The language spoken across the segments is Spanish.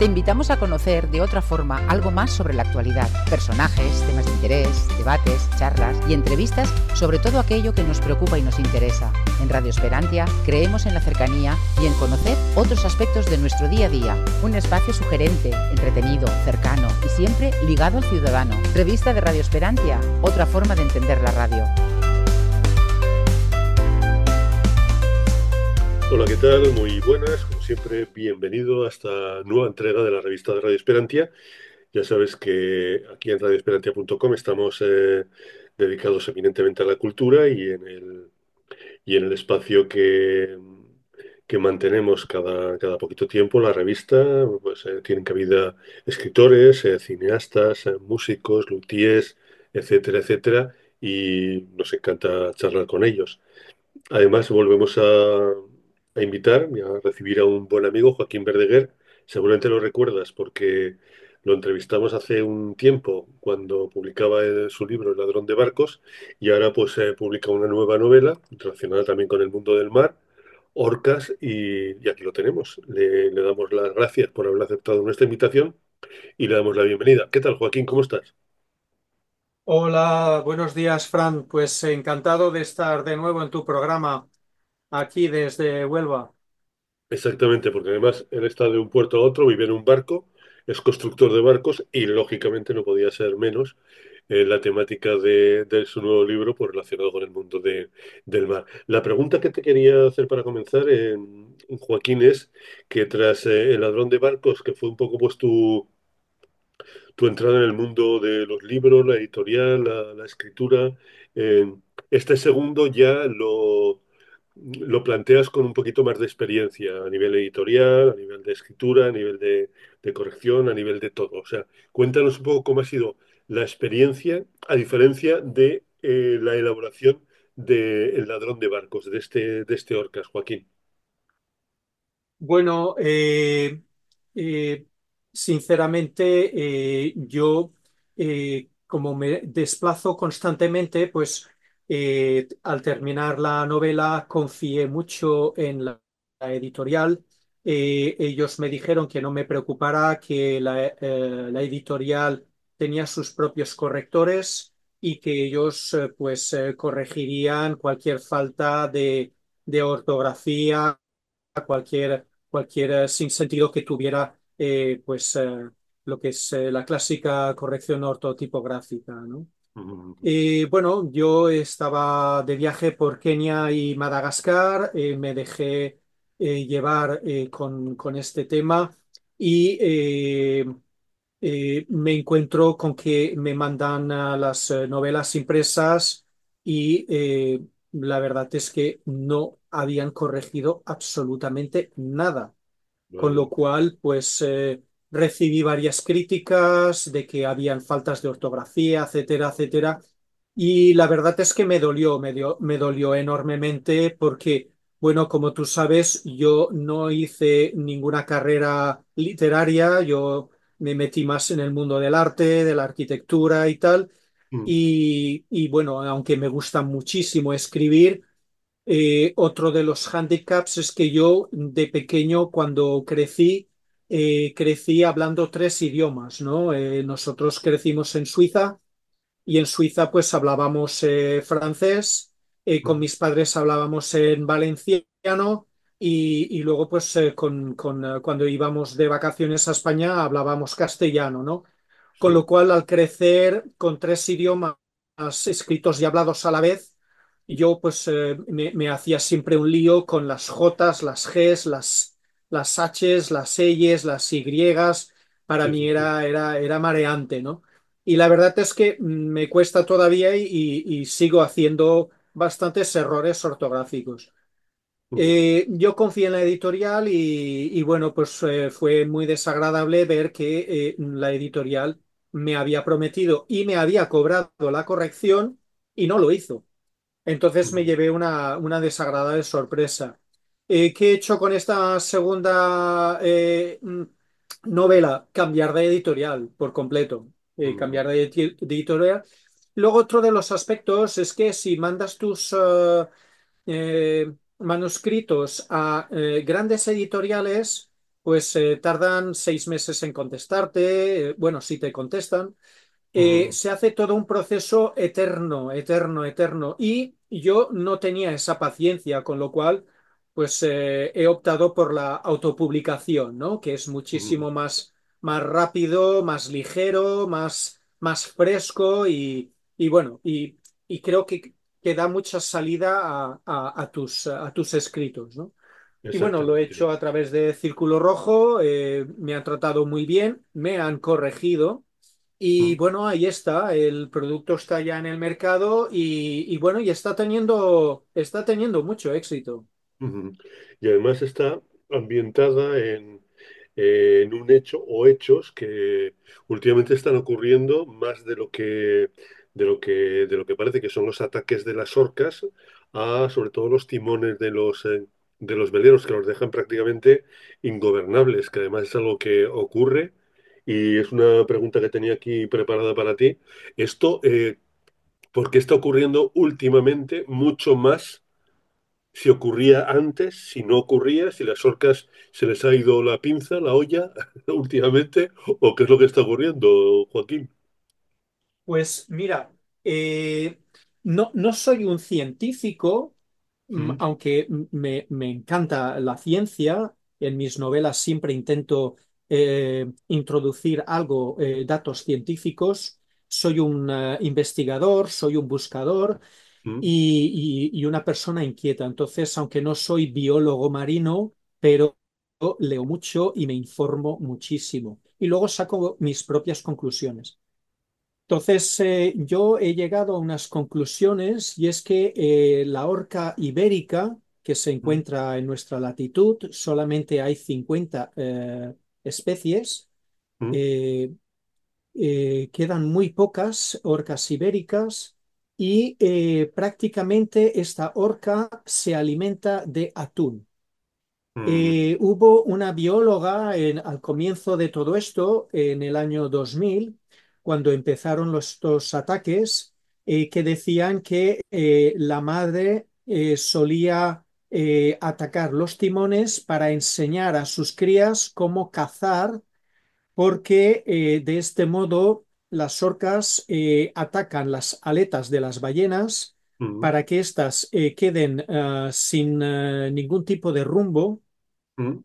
invitamos a conocer de otra forma algo más sobre la actualidad, personajes, temas de interés, debates, charlas y entrevistas sobre todo aquello que nos preocupa y nos interesa. En Radio Esperantia creemos en la cercanía y en conocer otros aspectos de nuestro día a día. Un espacio sugerente, entretenido, cercano y siempre ligado al ciudadano. Revista de Radio Esperantia, otra forma de entender la radio. Hola, ¿qué tal? Muy buenas, como siempre, bienvenido a esta nueva entrega de la revista de Radio Esperantia. Ya sabes que aquí en radioesperantia.com estamos dedicados eminentemente a la cultura y en el espacio que mantenemos cada poquito tiempo, la revista, pues tienen cabida escritores, cineastas, músicos, luthiers, etcétera, etcétera, y nos encanta charlar con ellos. Además, volvemos a invitar y a recibir a un buen amigo, Joaquín Verdeguer. Seguramente lo recuerdas porque lo entrevistamos hace un tiempo cuando publicaba su libro El ladrón de barcos y ahora pues publica una nueva novela relacionada también con el mundo del mar, Orcas, y aquí lo tenemos. Le damos las gracias por haber aceptado nuestra invitación y le damos la bienvenida. ¿Qué tal, Joaquín? ¿Cómo estás? Hola, buenos días, Fran. Pues encantado de estar de nuevo en tu programa aquí desde Huelva. Exactamente, porque además él está de un puerto a otro, vive en un barco, es constructor de barcos y lógicamente no podía ser menos la temática de su nuevo libro pues, relacionado con el mundo del mar. La pregunta que te quería hacer para comenzar, Joaquín, es que tras El ladrón de barcos, que fue un poco pues tu entrada en el mundo de los libros, la editorial, la escritura. Eh, este segundo ya lo planteas con un poquito más de experiencia a nivel editorial, a nivel de escritura, a nivel de corrección, a nivel de todo. O sea, cuéntanos un poco cómo ha sido la experiencia a diferencia de la elaboración de El ladrón de barcos, de este Orcas, Joaquín. Bueno, eh, sinceramente, yo, como me desplazo constantemente, pues al terminar la novela confié mucho en la editorial. Ellos me dijeron que no me preocupara, que la editorial tenía sus propios correctores y que ellos pues corregirían cualquier falta de ortografía, cualquier sinsentido que tuviera lo que es la clásica corrección ortotipográfica, ¿no? Mm, Bueno, yo estaba de viaje por Kenia y Madagascar, me dejé llevar con este tema y me encuentro con que me mandan las novelas impresas y la verdad es que no habían corregido absolutamente nada, con lo vale. cual pues recibí varias críticas de que habían faltas de ortografía, etcétera, etcétera, y la verdad es que me dolió enormemente porque, bueno, como tú sabes, yo no hice ninguna carrera literaria, yo me metí más en el mundo del arte, de la arquitectura y tal. Mm, Y bueno, aunque me gusta muchísimo escribir, otro de los handicaps es que yo de pequeño, cuando crecí hablando tres idiomas, ¿no? Nosotros crecimos en Suiza y en Suiza pues hablábamos francés, con mm, mis padres hablábamos en valenciano y luego pues cuando íbamos de vacaciones a España hablábamos castellano, ¿no? Con sí, lo cual al crecer con tres idiomas escritos y hablados a la vez, yo pues me hacía siempre un lío con las Jotas, las Gs, las Hs, las Ys, las Ys. Para sí, mí sí, sí. era mareante, ¿no? Y la verdad es que me cuesta todavía y sigo haciendo bastantes errores ortográficos. Mm, Yo confié en la editorial y bueno, pues fue muy desagradable ver que la editorial me había prometido y me había cobrado la corrección y no lo hizo. Entonces me mm, llevé una desagradable sorpresa. ¿Qué he hecho con esta segunda novela? Cambiar de editorial por completo. mm, Cambiar de editorial. Luego otro de los aspectos es que si mandas tus manuscritos a grandes editoriales, pues tardan 6 meses en contestarte, bueno, si te contestan. mm, Se hace todo un proceso eterno, eterno, eterno. Y yo no tenía esa paciencia, con lo cual, pues he optado por la autopublicación, ¿no? Que es mm. muchísimo más rápido, más ligero, más fresco y bueno, y creo que da mucha salida a tus escritos, ¿no? Y bueno, lo he Exactamente. hecho a través de Círculo Rojo, me han tratado muy bien, me han corregido. Y Mm, bueno, ahí está, el producto está ya en el mercado y bueno, y está teniendo mucho éxito. ujú. Y además está ambientada en un hecho o hechos que últimamente están ocurriendo más de lo que parece que son los ataques de las orcas a sobre todo los timones de los veleros que los dejan prácticamente ingobernables, que además es algo que ocurre y es una pregunta que tenía aquí preparada para ti. Esto, ¿por qué está ocurriendo últimamente mucho más? Si ocurría antes, si no ocurría, si las orcas se les ha ido la pinza, la olla últimamente, o qué es lo que está ocurriendo, Joaquín. Pues mira, no soy un científico, Mm, aunque me encanta la ciencia. En mis novelas siempre intento introducir algo, datos científicos. Soy un investigador, soy un buscador mm, y una persona inquieta. Entonces, aunque no soy biólogo marino, pero leo mucho y me informo muchísimo. Y luego saco mis propias conclusiones. Entonces, yo he llegado a unas conclusiones y es que la orca ibérica, que se mm, encuentra en nuestra latitud, solamente hay 50 especies. mm, eh, Quedan muy pocas orcas ibéricas y prácticamente esta orca se alimenta de atún. mm, Hubo una bióloga al comienzo de todo esto, en el año 2000, cuando empezaron estos ataques, que decían que la madre solía atacar los timones para enseñar a sus crías cómo cazar, porque de este modo las orcas atacan las aletas de las ballenas mm, para que éstas queden sin ningún tipo de rumbo mm,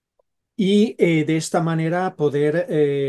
y de esta manera poder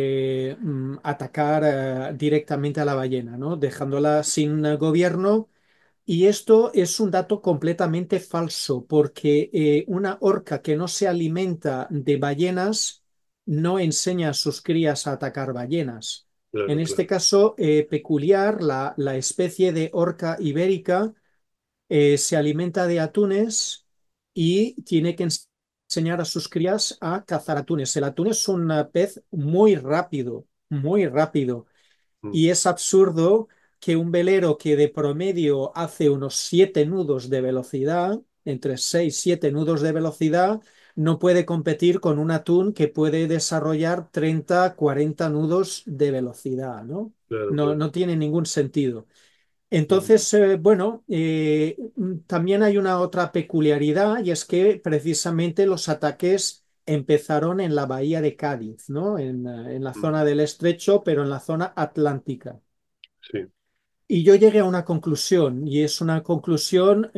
atacar directamente a la ballena, ¿no? Dejándola sin gobierno. Y esto es un dato completamente falso, porque una orca que no se alimenta de ballenas no enseña a sus crías a atacar ballenas. En claro, este claro. caso peculiar, la especie de orca ibérica se alimenta de atunes y tiene que enseñar a sus crías a cazar atunes. El atún es un pez muy rápido, muy rápido. Mm, Y es absurdo que un velero que de promedio hace unos 7 nudos de velocidad, entre 6 y 7 nudos de velocidad, no puede competir con un atún que puede desarrollar 30, 40 nudos de velocidad, ¿no? claro, No, claro. no tiene ningún sentido. Mm, Entonces, bueno, también hay una otra peculiaridad y es que precisamente los ataques empezaron en la bahía de Cádiz, ¿no? En la mm, zona del estrecho, pero en la zona atlántica. sí. Y yo llegué a una conclusión, y es una conclusión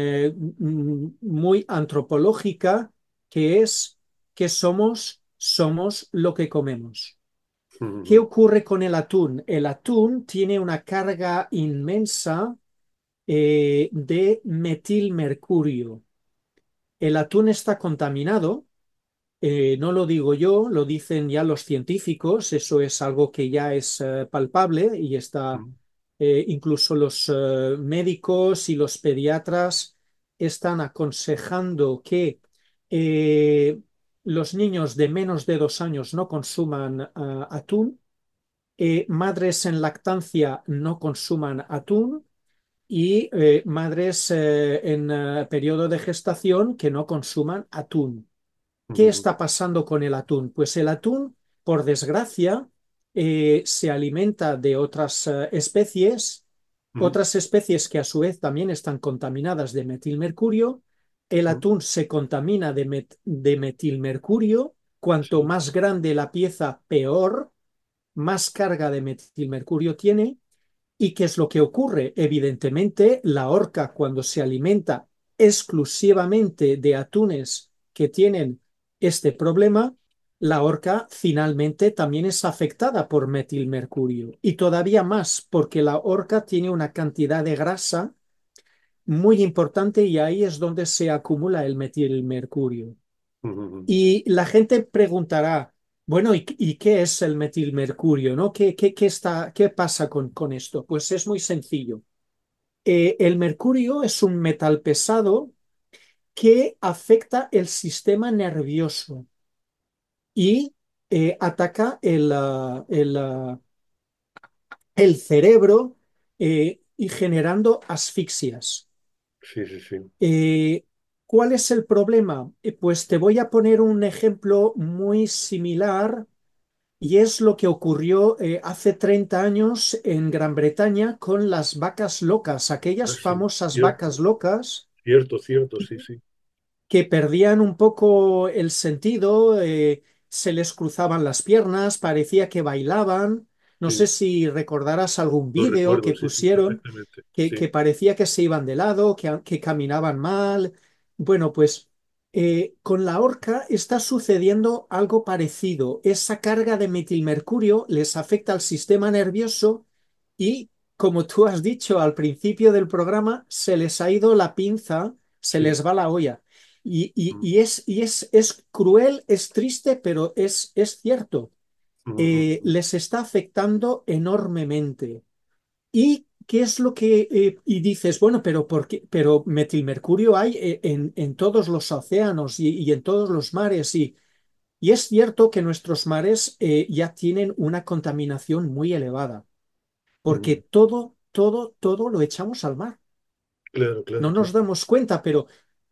muy antropológica, que es que somos lo que comemos. ¿Qué Mm, ocurre con el atún? El atún tiene una carga inmensa de metilmercurio. El atún está contaminado, no lo digo yo, lo dicen ya los científicos, eso es algo que ya es palpable y está, mm, incluso los médicos y los pediatras están aconsejando que eh, los niños de menos de 2 años no consuman atún, madres en lactancia no consuman atún y madres en periodo de gestación que no consuman atún. ¿Qué mm, está pasando con el atún? Pues el atún, por desgracia, se alimenta de mm, otras especies que a su vez también están contaminadas de metilmercurio. El mm, atún se contamina de metilmercurio Cuanto sí. más grande la pieza, peor, más carga de metilmercurio tiene. ¿Y qué es lo que ocurre? Evidentemente, la orca cuando se alimenta exclusivamente de atunes que tienen este problema, la orca finalmente también es afectada por metilmercurio y todavía más porque la orca tiene una cantidad de grasa muy importante y ahí es donde se acumula el metilmercurio. Ujú, Y la gente preguntará, bueno, ¿y qué es el metilmercurio? ¿No? ¿Qué pasa con esto? Pues es muy sencillo. El mercurio es un metal pesado que afecta el sistema nervioso y ataca el cerebro y generando asfixias. sí, sí, sí. Eh, ¿Cuál es el problema? Pues te voy a poner un ejemplo muy similar y es lo que ocurrió hace 30 años en Gran Bretaña con las vacas locas, Ah, aquellas sí, famosas vacas cierto, locas cierto, cierto, sí, sí. que perdían un poco el sentido, se les cruzaban las piernas, parecía que bailaban. No sé Sí, si recordarás algún lo vídeo recuerdo, que sí, sí, pusieron perfectamente. que Sí. parecía que se iban de lado, que caminaban mal. Bueno, pues con la orca está sucediendo algo parecido. Esa carga de metilmercurio les afecta al sistema nervioso y, como tú has dicho al principio del programa, se les ha ido la pinza, se Sí. les va la olla. Y, y- Mm, y es cruel, es triste, pero es cierto. mm, Les está afectando enormemente. ¿Y qué es lo que y dices, bueno, pero por qué? Pero metilmercurio hay en todos los océanos y en todos los mares y es cierto que nuestros mares ya tienen una contaminación muy elevada, porque mm. todo lo echamos al mar. Claro, No claro, nos claro. damos cuenta, pero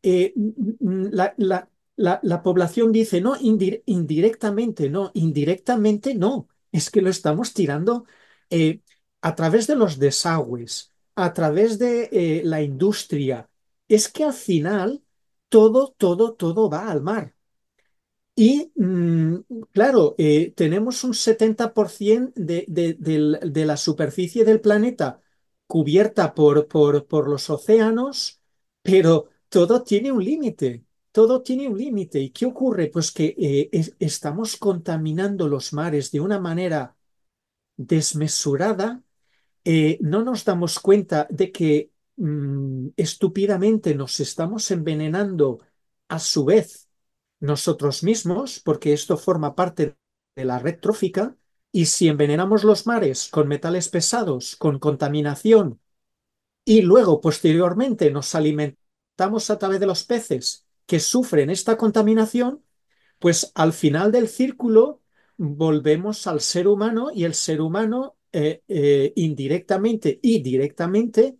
la población dice, no, indirectamente, no, indirectamente no, es que lo estamos tirando eh, a través de los desagües, a través de la industria. Es que al final todo va al mar. Y claro, tenemos un 70% de la superficie del planeta cubierta por los océanos, pero todo tiene un límite, todo tiene un límite. ¿Y qué ocurre? Pues que estamos contaminando los mares de una manera desmesurada, no nos damos cuenta de que estúpidamente nos estamos envenenando a su vez nosotros mismos, porque esto forma parte de la red trófica, y si envenenamos los mares con metales pesados, con contaminación, y luego posteriormente nos alimentamos a través de los peces que sufren esta contaminación, pues al final del círculo volvemos al ser humano y el ser humano indirectamente y directamente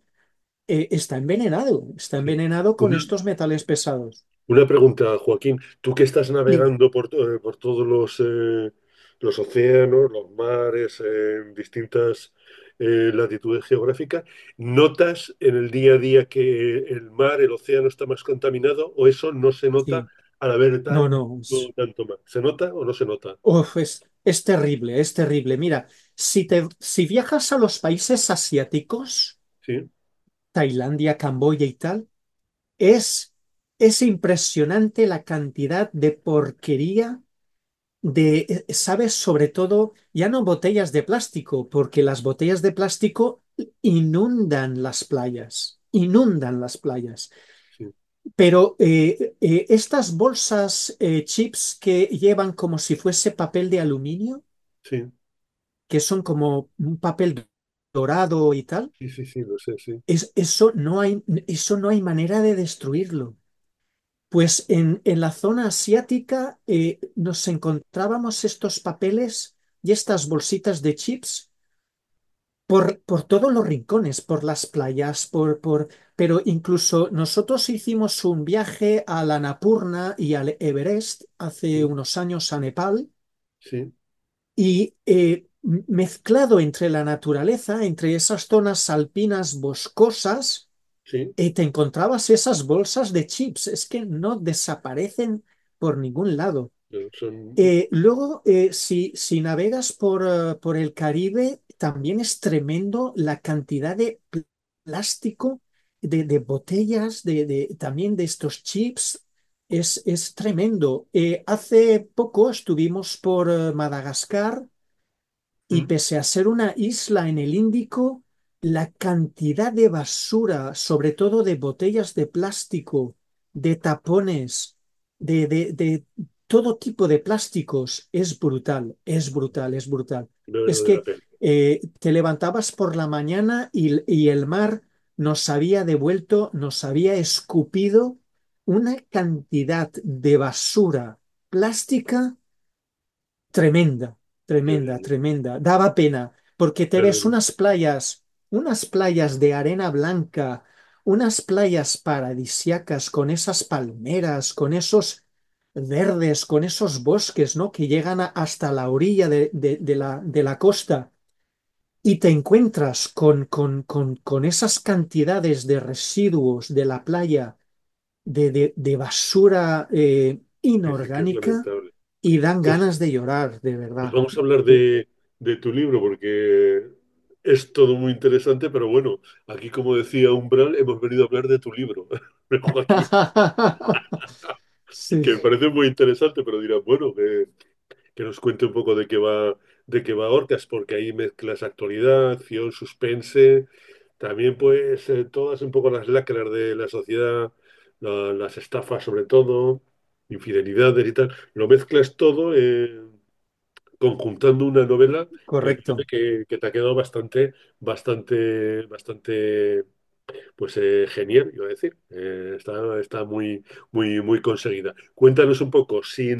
está Sí. envenenado con Una, estos metales pesados. una pregunta, Joaquín. Tú que estás Dime. navegando por todos los océanos, los mares, en distintas latitudes geográficas, ¿notas en el día a día que el mar, el océano está más contaminado o eso no se nota Sí, al haber no, no, tanto mar? ¿Se nota o no se nota? uf, es terrible, es terrible. Mira, si viajas a los países asiáticos, Sí, Tailandia, Camboya y tal, es, es impresionante la cantidad de porquería ¿sabes? Sobre todo, ya no botellas de plástico, porque las botellas de plástico inundan las playas. sí, Pero estas bolsas chips que llevan como si fuese papel de aluminio, sí, que son como un papel dorado y tal, sí, sí, sí, lo sé, sí, eso no hay manera de destruirlo. Pues en la zona asiática nos encontrábamos estos papeles y estas bolsitas de chips por todos los rincones, por las playas, pero incluso nosotros hicimos un viaje a la Annapurna y al Everest hace sí, unos años a Nepal sí, y mezclado entre la naturaleza, entre esas zonas alpinas boscosas, sí. y te encontrabas esas bolsas de chips, es que no desaparecen por ningún lado. Son, Luego, si navegas por el Caribe, también es tremendo la cantidad de plástico, de botellas, también de estos chips. Es tremendo. Hace poco estuvimos por Madagascar y mm, pese a ser una isla en el Índico, la cantidad de basura, sobre todo de botellas de plástico, de tapones, de todo tipo de plásticos, es brutal, es brutal, es brutal. no Es vale la que pena. te levantabas por la mañana y el mar nos había devuelto, nos había escupido una cantidad de basura plástica tremenda, Ya, tremenda, tremenda. Daba pena, porque te ya, ves unas playas de arena blanca, unas playas paradisiacas con esas palmeras, con esos verdes, con esos bosques, ¿no? Que llegan hasta la orilla de la costa. Y te encuentras con esas cantidades de residuos de la playa, de basura es inorgánica, lamentable. y dan Pues, ganas de llorar, de pues verdad. vamos a hablar Sí. de tu libro, porque es todo muy interesante, pero bueno, aquí como decía Umbral, hemos venido a hablar de tu libro, Joaquín, Sí, que me parece muy interesante, pero dirás, bueno, que nos cuente un poco de qué va Orcas, porque ahí mezclas actualidad, acción, suspense, también pues todas un poco las lacras de la sociedad, las estafas sobre todo, infidelidades y tal, lo mezclas todo conjuntando una novela que me parece correcto. que te ha quedado bastante, pues genial, iba a decir. Está muy conseguida. Cuéntanos un poco,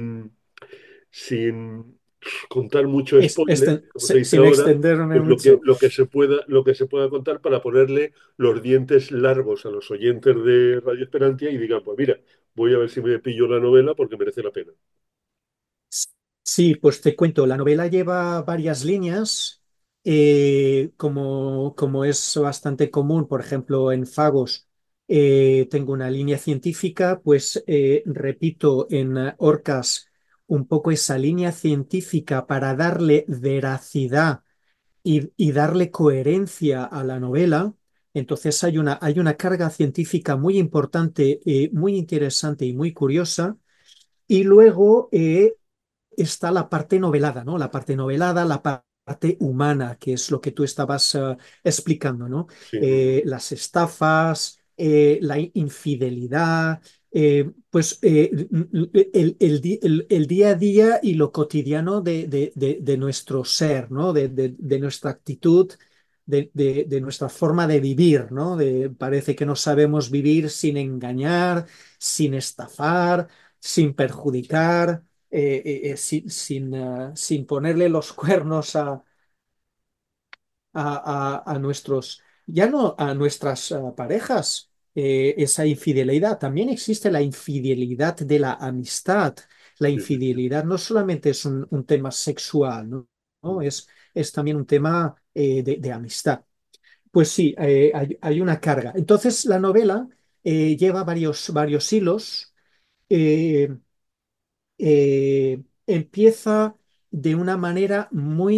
sin contar mucho spoiler, como se dice Sin ahora, extenderme pues mucho. lo que se pueda contar para ponerle los dientes largos a los oyentes de Radio Esperantia y digan, pues mira, voy a ver si me pillo la novela porque merece la pena. Sí, pues te cuento, la novela lleva varias líneas, como es bastante común, por ejemplo, en Fagos, tengo una línea científica, pues repito en Orcas un poco esa línea científica para darle veracidad y darle coherencia a la novela. Entonces hay una carga científica muy importante, muy interesante y muy curiosa. Y luego está la parte novelada, ¿no? La parte novelada, la parte humana, que es lo que tú estabas explicando, ¿no? Sí, ujú, Las estafas, la infidelidad, pues el día a día y lo cotidiano de nuestro ser, ¿no? De nuestra actitud. De nuestra forma de vivir, ¿no? Parece que no sabemos vivir sin engañar, sin estafar, sin perjudicar, sin ponerle los cuernos a nuestros, ya no a nuestras parejas, esa infidelidad. También existe la infidelidad de la amistad. La sí, sí, sí. infidelidad no solamente es un tema sexual, ¿no? ¿No? Mm, Es también un tema de amistad. Pues sí, hay una carga. Entonces, la novela lleva varios hilos. eh, Empieza de una manera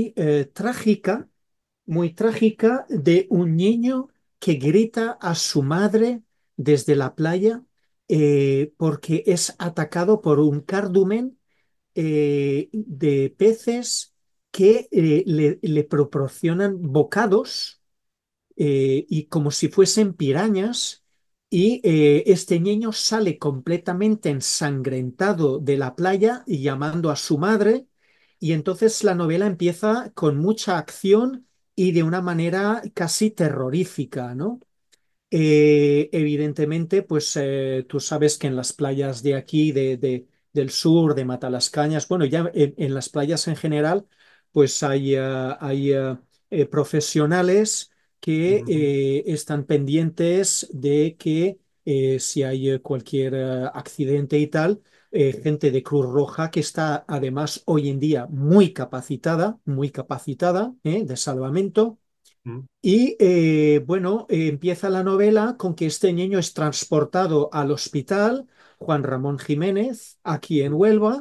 muy trágica, de un niño que grita a su madre desde la playa porque es atacado por un cardumen de peces que le proporcionan bocados y como si fuesen pirañas, y este niño sale completamente ensangrentado de la playa y llamando a su madre, y entonces la novela empieza con mucha acción y de una manera casi terrorífica, ¿no? Evidentemente, pues tú sabes que en las playas de aquí, del sur, de Matalascañas, bueno, ya en las playas en general, pues hay profesionales que mm, están pendientes de que si hay cualquier accidente y tal, gente de Cruz Roja que está además hoy en día muy capacitada, de salvamento. mm, Y bueno, empieza la novela con que este niño es transportado al hospital Juan Ramón Jiménez, aquí en mm. Huelva,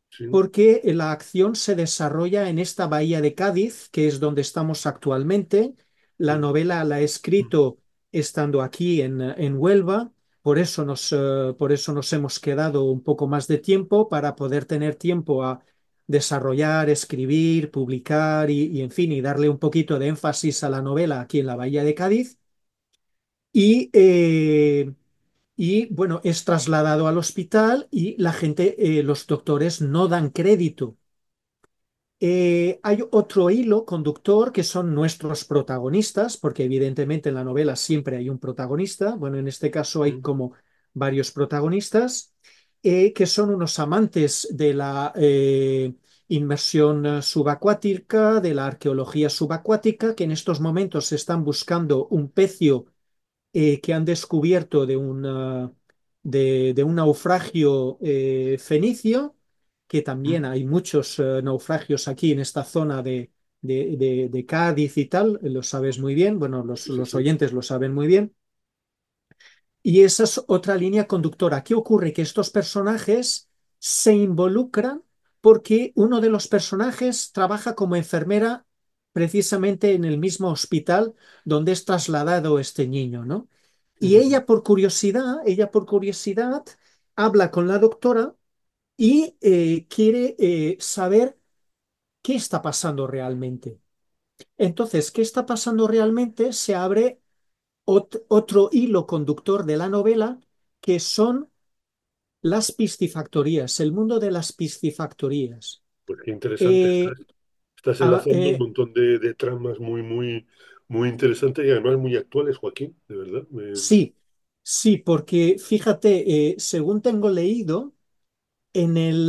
sí, porque la acción se desarrolla en esta bahía de Cádiz, que es donde estamos actualmente. La mm, novela la he escrito estando aquí en Huelva, por eso nos hemos quedado un poco más de tiempo para poder tener tiempo a desarrollar, escribir, publicar en fin, y darle un poquito de énfasis a la novela aquí en la bahía de Cádiz. Y, eh, bueno, es trasladado al hospital y la gente, los doctores no dan crédito. Hay otro hilo conductor que son nuestros protagonistas, porque evidentemente en la novela siempre hay un protagonista. Bueno, en este caso hay mm, como varios protagonistas, que son unos amantes de la inmersión subacuática, de la arqueología subacuática, que en estos momentos están buscando un pecio que han descubierto de un naufragio fenicio, que también mm. hay muchos naufragios aquí en esta zona de Cádiz y tal, lo sabes muy bien, bueno, Sí, sí, los sí. oyentes lo saben muy bien. Y esa es otra línea conductora. ¿Qué ocurre? Que estos personajes se involucran porque uno de los personajes trabaja como enfermera precisamente en el mismo hospital donde es trasladado este niño, ¿no? Y Mm, ella por curiosidad, habla con la doctora y quiere saber qué está pasando realmente. Entonces, ¿qué está pasando realmente? Se abre otro hilo conductor de la novela, que son las piscifactorías, el mundo de las piscifactorías. Pues qué interesante. Eh, Estás a- enlazando un eh, montón de tramas muy, muy, muy interesantes y además muy actuales, Joaquín, de verdad. sí, sí, porque fíjate, según tengo leído, en el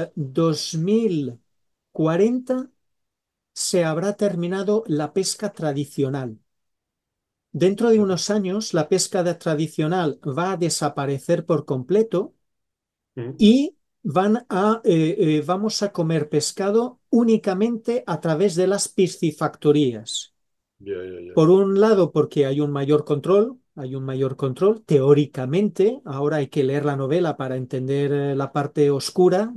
2040 se habrá terminado la pesca tradicional. Dentro de unos años, la pesca tradicional va a desaparecer por completo Mm, y vamos a comer pescado únicamente a través de las piscifactorías. ya, ya, ya. Por un lado, porque hay un mayor control, teóricamente. Ahora hay que leer la novela para entender la parte oscura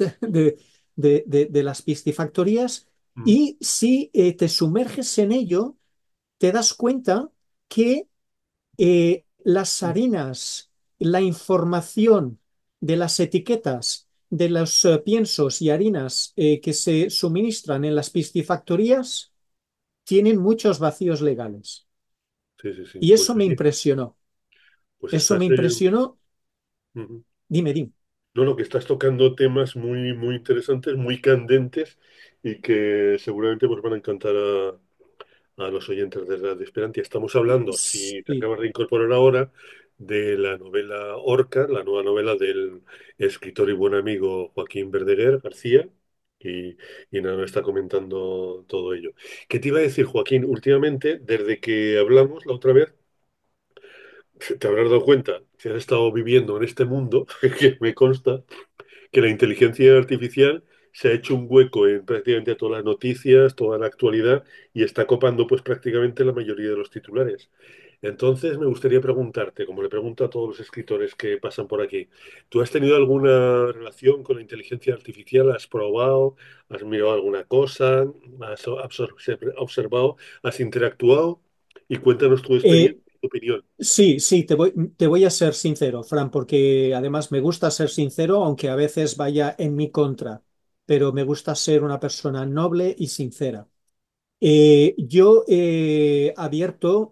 de las piscifactorías. Mm, Y si te sumerges en ello, te das cuenta que las mm, harinas, la información de las etiquetas de los piensos y harinas que se suministran en las piscifactorías tienen muchos vacíos legales. sí, sí, sí. Y Pues eso me oye, impresionó. pues Eso estás, me impresionó. ujú. Dime, dime. No, no, que estás tocando temas muy, muy interesantes, muy candentes y que seguramente pues van a encantar a los oyentes de Radio Esperantia. Estamos hablando, si te Sí. acabas de incorporar ahora, de la novela Orca, la nueva novela del escritor y buen amigo Joaquín Verdaguer García. Y, y nada, me está comentando todo ello. ¿Qué te iba a decir, Joaquín? Últimamente, desde que hablamos la otra vez, te habrás dado cuenta, si has estado viviendo en este mundo, que me consta, que la inteligencia artificial se ha hecho un hueco en prácticamente todas las noticias, toda la actualidad y está copando pues prácticamente la mayoría de los titulares. Entonces me gustaría preguntarte, como le pregunto a todos los escritores que pasan por aquí, ¿tú has tenido alguna relación con la inteligencia artificial? ¿Has probado? ¿Has mirado alguna cosa? ¿Observado? ¿Has interactuado? Y cuéntanos tu Eh, experiencia, tu opinión. sí, sí, te voy a ser sincero, Fran, porque además me gusta ser sincero, aunque a veces vaya en mi contra, pero me gusta ser una persona noble y sincera. Yo he abierto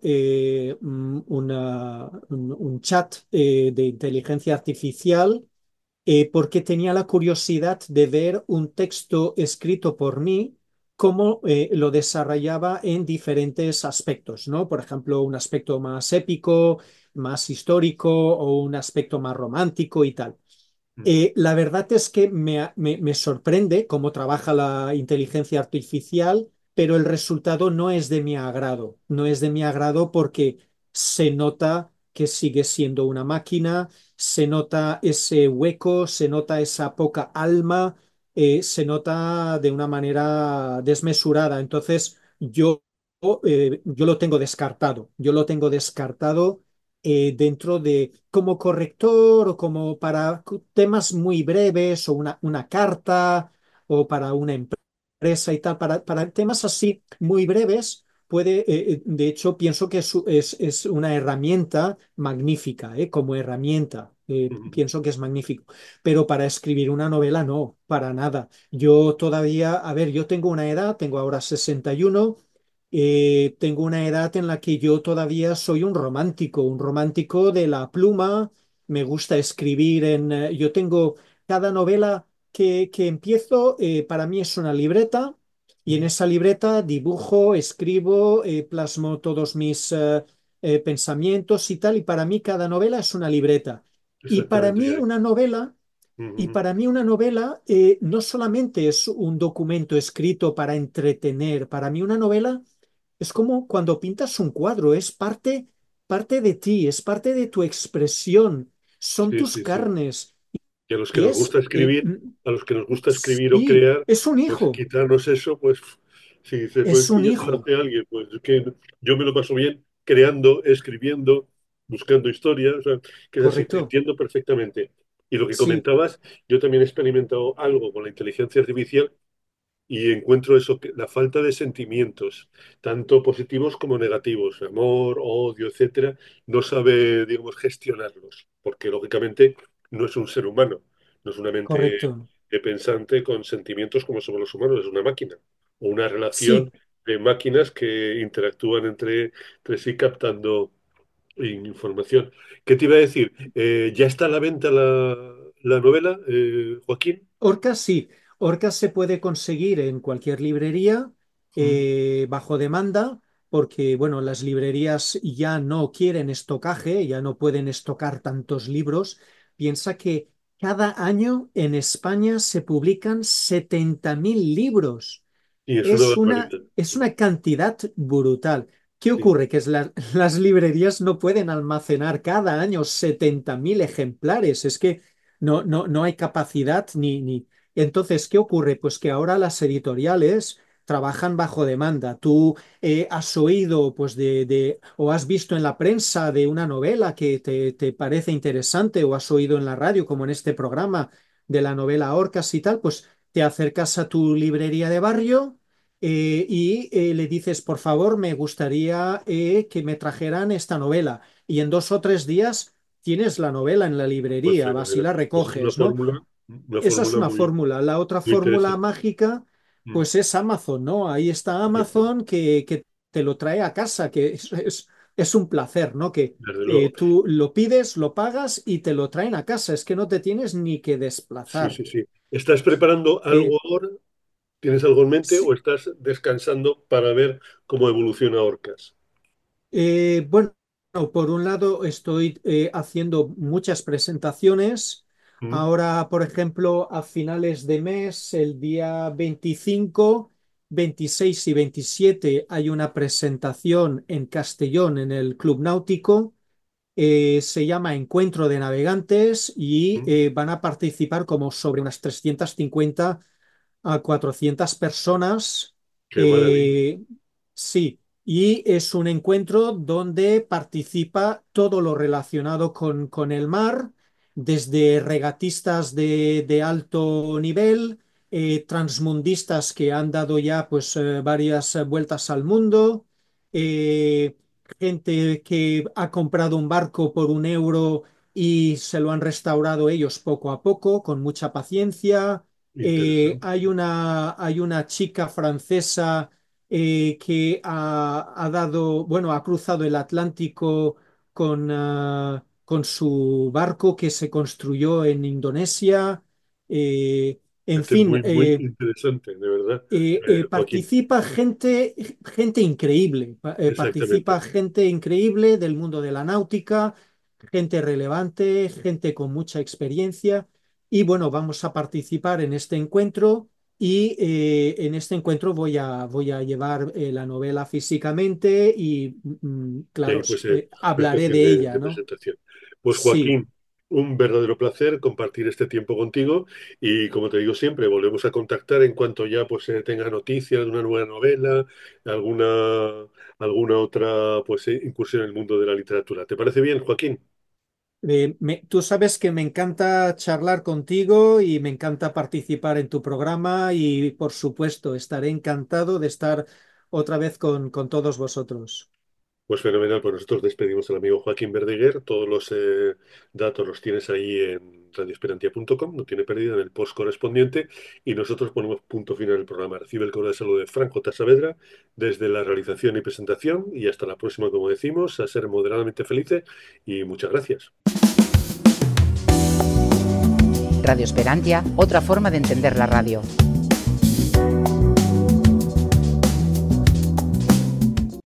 un chat de inteligencia artificial porque tenía la curiosidad de ver un texto escrito por mí, cómo lo desarrollaba en diferentes aspectos, ¿no? Por ejemplo, un aspecto más épico, más histórico o un aspecto más romántico y tal. Mm, La verdad es que me sorprende cómo trabaja la inteligencia artificial, pero el resultado no es de mi agrado. No es de mi agrado porque se nota que sigue siendo una máquina, se nota ese hueco, se nota esa poca alma, se nota de una manera desmesurada. Entonces, yo lo tengo descartado. Yo lo tengo descartado dentro de, como corrector o como para temas muy breves o una carta o para una empresa y tal, para temas así muy breves. De hecho, pienso que es una herramienta magnífica, como herramienta. Ujú. Pienso que es magnífico. Pero para escribir una novela, no, para nada. Yo todavía, a ver, yo tengo una edad, tengo ahora 61. Tengo una edad en la que yo todavía soy un romántico de la pluma. Me gusta escribir yo tengo cada novela que empiezo, para mí es una libreta y en Ujú. esa libreta dibujo, escribo, plasmo todos mis pensamientos y tal, y para mí cada novela es una libreta. Y para Exactamente. mí una novela y Ujú. para mí una novela no solamente es un documento escrito para entretener, para mí una novela es como cuando pintas un cuadro, es parte de ti, es parte de tu expresión, son Sí, tus sí, sí. carnes. Y a los que Y nos gusta escribir, a los que nos gusta escribir o sí, crear, es un pues hijo, quitarnos eso, pues si dices, es pues un ¿y eso lo hijo, hace alguien? Pues es que yo me lo paso bien creando, escribiendo, buscando historias, o sea, que es así, te correcto. entiendo perfectamente. Y lo que Sí, comentabas, yo también he experimentado algo con la inteligencia artificial y encuentro eso, la falta de sentimientos, tanto positivos como negativos, amor, odio, etcétera, no sabe, digamos, gestionarlos, porque lógicamente no es un ser humano, no es una mente correcto. pensante con sentimientos como somos los humanos, es una máquina, o una Sí, relación de máquinas que interactúan entre sí captando información. ¿Qué te iba a decir? ¿Ya está a la venta la novela, Joaquín? Orcas sí, Orcas se puede conseguir en cualquier librería Mm. bajo demanda, porque bueno, las librerías ya no quieren estocaje, ya no pueden estocar tantos libros. Piensa que cada año en España se publican 70.000 libros. Y es una barbaridad. Es una cantidad brutal. ¿Qué Sí. ocurre? Que las librerías no pueden almacenar cada año 70.000 ejemplares. Es que no hay capacidad ni. Entonces, ¿qué ocurre? Pues que ahora las editoriales trabajan bajo demanda. Tú has oído, pues, o has visto en la prensa de una novela que te parece interesante, o has oído en la radio, como en este programa de la novela Orcas y tal, pues te acercas a tu librería de barrio y le dices, por favor, me gustaría que me trajeran esta novela. Y en 2 o 3 días tienes la novela en la Pues librería, vas y fenomenal. la Pues es recoges, ¿no? una Esa es fórmula una muy, fórmula. La otra muy fórmula interesante. mágica, Mm. pues es Amazon, ¿no? Ahí está Correcto. Amazon que te lo trae a casa, que es un placer, ¿no? Que Desde luego. tú lo pides, lo pagas y te lo traen a casa. Es que no te tienes ni que Sí, desplazar. sí, sí. ¿Estás preparando Eh, algo ahora? ¿Tienes algo en mente o sí, estás descansando para ver cómo evoluciona Orcas? Bueno, por un lado estoy haciendo muchas presentaciones. Mm. Ahora, por ejemplo, a finales de mes, el día 25, 26 y 27, hay una presentación en Castellón, en el Club Náutico. Se llama Encuentro de Navegantes y Mm. van a participar como sobre unas 350 a 400 personas. Qué maravilla. eh, sí, y es un encuentro donde participa todo lo relacionado con el mar, desde regatistas de alto nivel, transmundistas que han dado ya pues varias vueltas al mundo, eh, gente que ha comprado un barco por 1 euro y se lo han restaurado ellos poco a poco, con mucha paciencia. Interesante. Hay una chica francesa que ha dado, bueno, ha cruzado el Atlántico con su barco que se construyó en Indonesia. En Este es fin, muy, muy interesante, de verdad, Joaquín. participa gente increíble, participa Exactamente. gente increíble del mundo de la náutica, gente relevante, gente con mucha experiencia. Y bueno, vamos a participar en este encuentro y en este encuentro voy a llevar la novela físicamente y, Y ahí claro, pues hablaré especie de ella, de ¿no? presentación. Pues Sí, Joaquín, un verdadero placer compartir este tiempo contigo y como te digo siempre, volvemos a contactar en cuanto ya pues tenga noticias de una nueva novela, alguna, alguna otra pues incursión en el mundo de la literatura. ¿Te parece bien, Joaquín? Tú sabes que me encanta charlar contigo y me encanta participar en tu programa y, por supuesto, estaré encantado de estar otra vez con todos vosotros. Pues fenomenal, pues nosotros despedimos al amigo Joaquín Verdeguer. Todos los datos los tienes ahí en radioesperantia.com, no tiene pérdida en el post correspondiente. Y nosotros ponemos punto final al programa. Recibe el correo de salud de Franco Saavedra desde la realización y presentación. Y hasta la próxima, como decimos, a ser moderadamente felices. Y muchas gracias. Radio Esperantia, otra forma de entender la radio.